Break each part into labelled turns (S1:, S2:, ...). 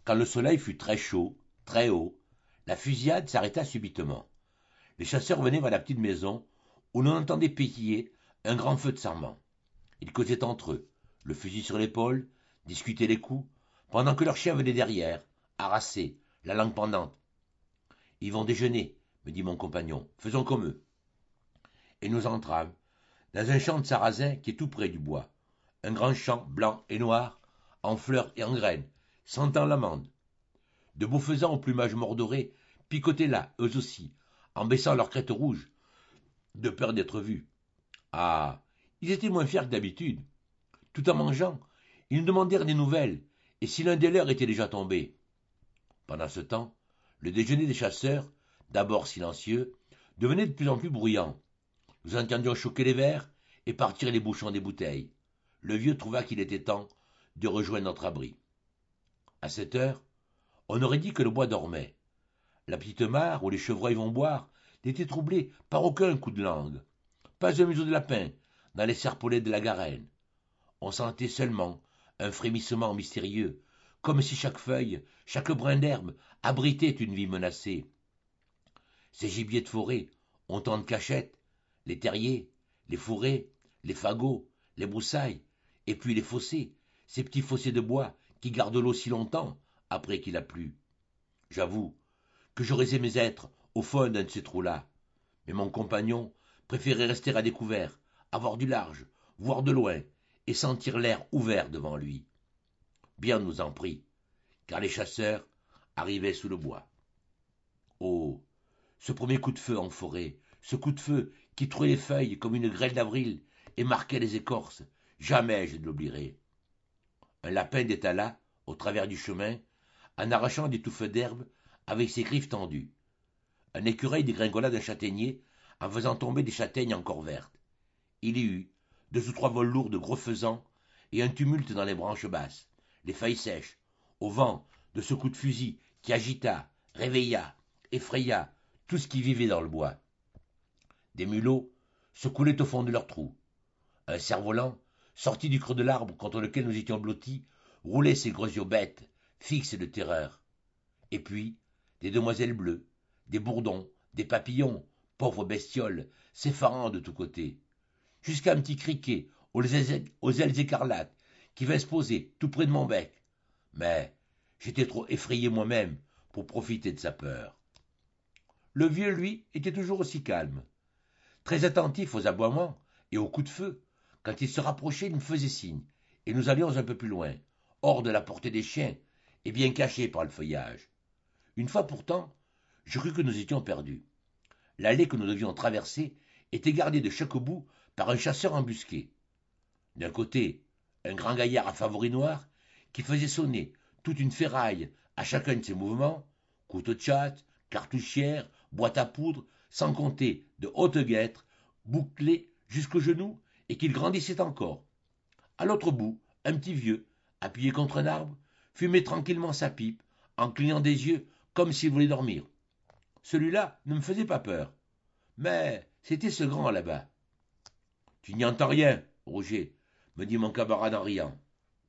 S1: Quand le soleil fut très chaud, très haut, la fusillade s'arrêta subitement. Les chasseurs venaient vers la petite maison où l'on entendait pétiller un grand feu de sarment. Ils causaient entre eux, le fusil sur l'épaule, discutaient les coups, pendant que leurs chiens venaient derrière, harassés, la langue pendante. Ils vont déjeuner, me dit mon compagnon, faisons comme eux. Et nous entrâmes dans un champ de sarrasin qui est tout près du bois, un grand champ blanc et noir, en fleurs et en graines, sentant l'amande. De beaux faisans au plumage mordoré picotaient là, eux aussi, en baissant leurs crêtes rouges, de peur d'être vus. Ah, ils étaient moins fiers que d'habitude. Tout en mangeant, ils nous demandèrent des nouvelles, et si l'un des leurs était déjà tombé. Pendant ce temps, le déjeuner des chasseurs, d'abord silencieux, devenait de plus en plus bruyant. Nous entendions choquer les verres et partir les bouchons des bouteilles. Le vieux trouva qu'il était temps de rejoindre notre abri. À cette heure, on aurait dit que le bois dormait. La petite mare où les chevreuils vont boire n'était troublée par aucun coup de langue. Pas un museau de lapin dans les serpolets de la garenne. On sentait seulement un frémissement mystérieux, comme si chaque feuille, chaque brin d'herbe abritait une vie menacée. Ces gibiers de forêt ont tant de cachettes, les terriers, les fourrés, les fagots, les broussailles, et puis les fossés, ces petits fossés de bois qui gardent l'eau si longtemps après qu'il a plu. J'avoue que j'aurais aimé être au fond d'un de ces trous-là, mais mon compagnon préférait rester à découvert, avoir du large, voir de loin, et sentir l'air ouvert devant lui. Bien nous en prit, car les chasseurs arrivaient sous le bois. Oh, ce premier coup de feu en forêt, ce coup de feu qui trouait les feuilles comme une grêle d'avril et marquait les écorces, jamais je ne l'oublierai. Un lapin détala, au travers du chemin, en arrachant des touffes d'herbe avec ses griffes tendues. Un écureuil dégringola d'un châtaignier en faisant tomber des châtaignes encore vertes. Il y eut deux ou trois vols lourds de gros faisans et un tumulte dans les branches basses, les feuilles sèches, au vent de ce coup de fusil qui agita, réveilla, effraya tout ce qui vivait dans le bois. Des mulots se coulaient au fond de leur trou. Un cerf-volant, sorti du creux de l'arbre contre lequel nous étions blottis, roulait ses gros yeux bêtes, fixes de terreur. Et puis, des demoiselles bleues, des bourdons, des papillons, pauvres bestioles, s'effarant de tous côtés, jusqu'à un petit criquet aux ailes écarlates qui vint se poser tout près de mon bec. Mais j'étais trop effrayé moi-même pour profiter de sa peur. Le vieux, lui, était toujours aussi calme, très attentif aux aboiements et aux coups de feu. Quand il se rapprochait, il me faisait signe, et nous allions un peu plus loin, hors de la portée des chiens, et bien cachés par le feuillage. Une fois pourtant, je crus que nous étions perdus. L'allée que nous devions traverser était gardée de chaque bout par un chasseur embusqué. D'un côté, un grand gaillard à favoris noirs qui faisait sonner toute une ferraille à chacun de ses mouvements, couteau de chasse, cartouchière, boîte à poudre, sans compter de hautes guêtres, bouclées jusqu'aux genoux et qu'il grandissait encore. À l'autre bout, un petit vieux, appuyé contre un arbre, fumait tranquillement sa pipe, en clignant des yeux comme s'il voulait dormir. Celui-là ne me faisait pas peur, mais c'était ce grand là-bas. Tu n'y entends rien, Roger, me dit mon camarade en riant.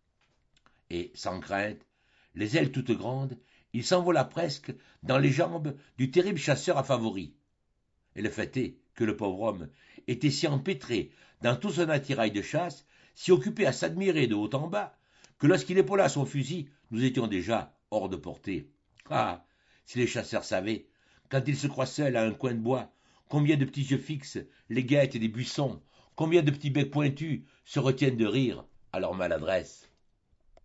S1: Et, sans crainte, les ailes toutes grandes, il s'envola presque dans les jambes du terrible chasseur à favoris. Et le fait est que le pauvre homme était si empêtré dans tout son attirail de chasse, si occupé à s'admirer de haut en bas, que lorsqu'il épaula son fusil, nous étions déjà hors de portée. Ah, si les chasseurs savaient, quand ils se croient seuls à un coin de bois, combien de petits yeux fixes les guettent des buissons, combien de petits becs pointus se retiennent de rire à leur maladresse.